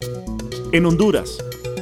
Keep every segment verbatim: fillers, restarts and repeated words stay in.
En Honduras.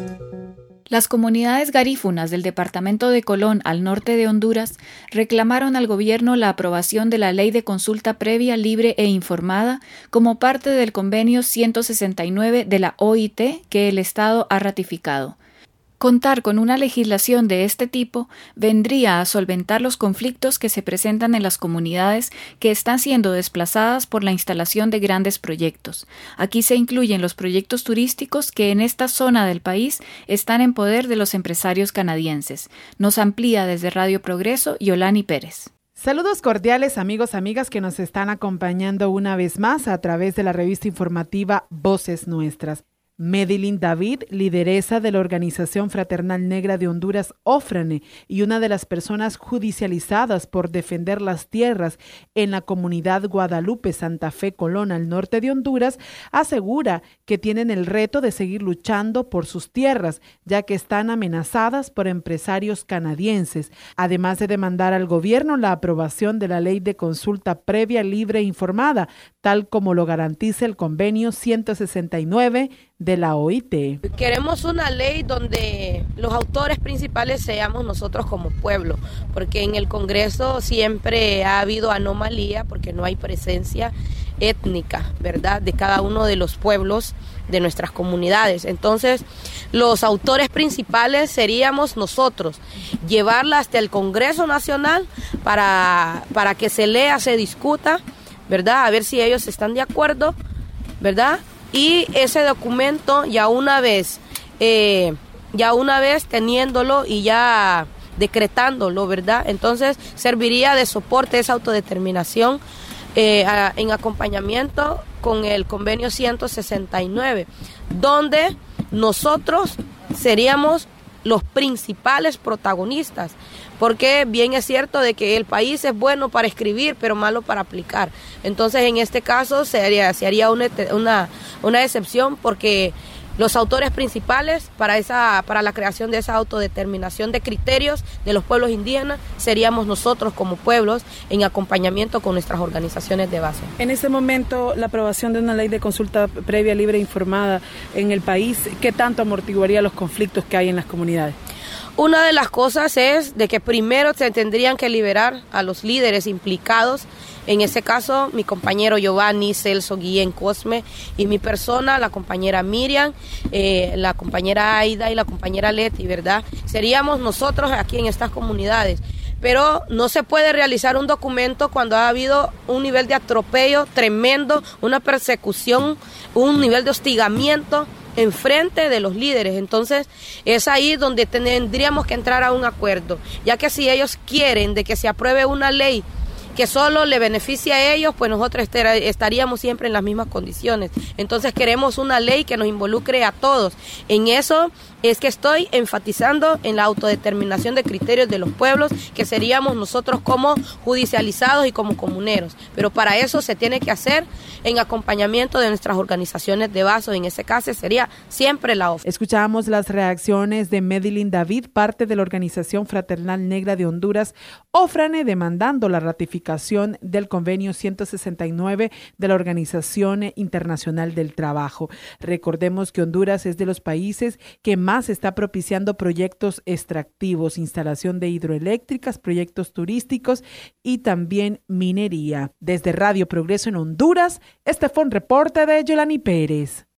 Las comunidades garífunas del departamento de Colón, al norte de Honduras, reclamaron al gobierno la aprobación de la Ley de Consulta Previa, Libre e Informada como parte del Convenio ciento sesenta y nueve de la O I T que el Estado ha ratificado. Contar con una legislación de este tipo vendría a solventar los conflictos que se presentan en las comunidades que están siendo desplazadas por la instalación de grandes proyectos. Aquí se incluyen los proyectos turísticos que en esta zona del país están en poder de los empresarios canadienses. Nos amplía desde Radio Progreso Yolani Pérez. Saludos cordiales amigos, amigas que nos están acompañando una vez más a través de la revista informativa Voces Nuestras. Medilyn David, lideresa de la Organización Fraternal Negra de Honduras, OFRANE, y una de las personas judicializadas por defender las tierras en la comunidad Guadalupe Santa Fe Colón al norte de Honduras, asegura que tienen el reto de seguir luchando por sus tierras, ya que están amenazadas por empresarios canadienses, además de demandar al gobierno la aprobación de la Ley de Consulta Previa, Libre e Informada, tal como lo garantiza el Convenio ciento sesenta y nueve de la O I T. Queremos una ley donde los autores principales seamos nosotros como pueblo, porque en el Congreso siempre ha habido anomalía porque no hay presencia étnica, ¿verdad?, de cada uno de los pueblos de nuestras comunidades. Entonces, los autores principales seríamos nosotros, llevarla hasta el Congreso Nacional para, para que se lea, se discuta, ¿verdad?, a ver si ellos están de acuerdo, ¿verdad?, y ese documento ya una vez, eh, ya una vez teniéndolo y ya decretándolo, ¿verdad? Entonces serviría de soporte esa autodeterminación eh, a, en acompañamiento con el convenio ciento sesenta y nueve, donde nosotros seríamos los principales protagonistas, porque bien es cierto de que el país es bueno para escribir, pero malo para aplicar. Entonces, en este caso se haría, se haría una, una, una excepción, porque los autores principales para, esa, para la creación de esa autodeterminación de criterios de los pueblos indígenas seríamos nosotros como pueblos en acompañamiento con nuestras organizaciones de base. En este momento, la aprobación de una ley de consulta previa, libre e informada en el país, ¿qué tanto amortiguaría los conflictos que hay en las comunidades? Una de las cosas es de que primero se tendrían que liberar a los líderes implicados, en ese caso mi compañero Giovanni, Celso, Guillén, Cosme y mi persona, la compañera Miriam, eh, la compañera Aida y la compañera Leti, ¿verdad? Seríamos nosotros aquí en estas comunidades. Pero no se puede realizar un documento cuando ha habido un nivel de atropello tremendo, una persecución, un nivel de hostigamiento enfrente de los líderes. Entonces es ahí donde tendríamos que entrar a un acuerdo, ya que si ellos quieren de que se apruebe una ley que solo le beneficia a ellos, pues nosotros estaríamos siempre en las mismas condiciones. Entonces queremos una ley que nos involucre a todos. En eso es que estoy enfatizando en la autodeterminación de criterios de los pueblos, que seríamos nosotros como judicializados y como comuneros. Pero para eso se tiene que hacer en acompañamiento de nuestras organizaciones de base, en ese caso sería siempre la O F. Escuchamos las reacciones de Medilyn David, parte de la Organización Fraternal Negra de Honduras, OFRANE, demandando la ratificación del convenio ciento sesenta y nueve de la Organización Internacional del Trabajo. Recordemos que Honduras es de los países que más está propiciando proyectos extractivos, instalación de hidroeléctricas, proyectos turísticos y también minería. Desde Radio Progreso en Honduras, este fue un reporte de Yolani Pérez.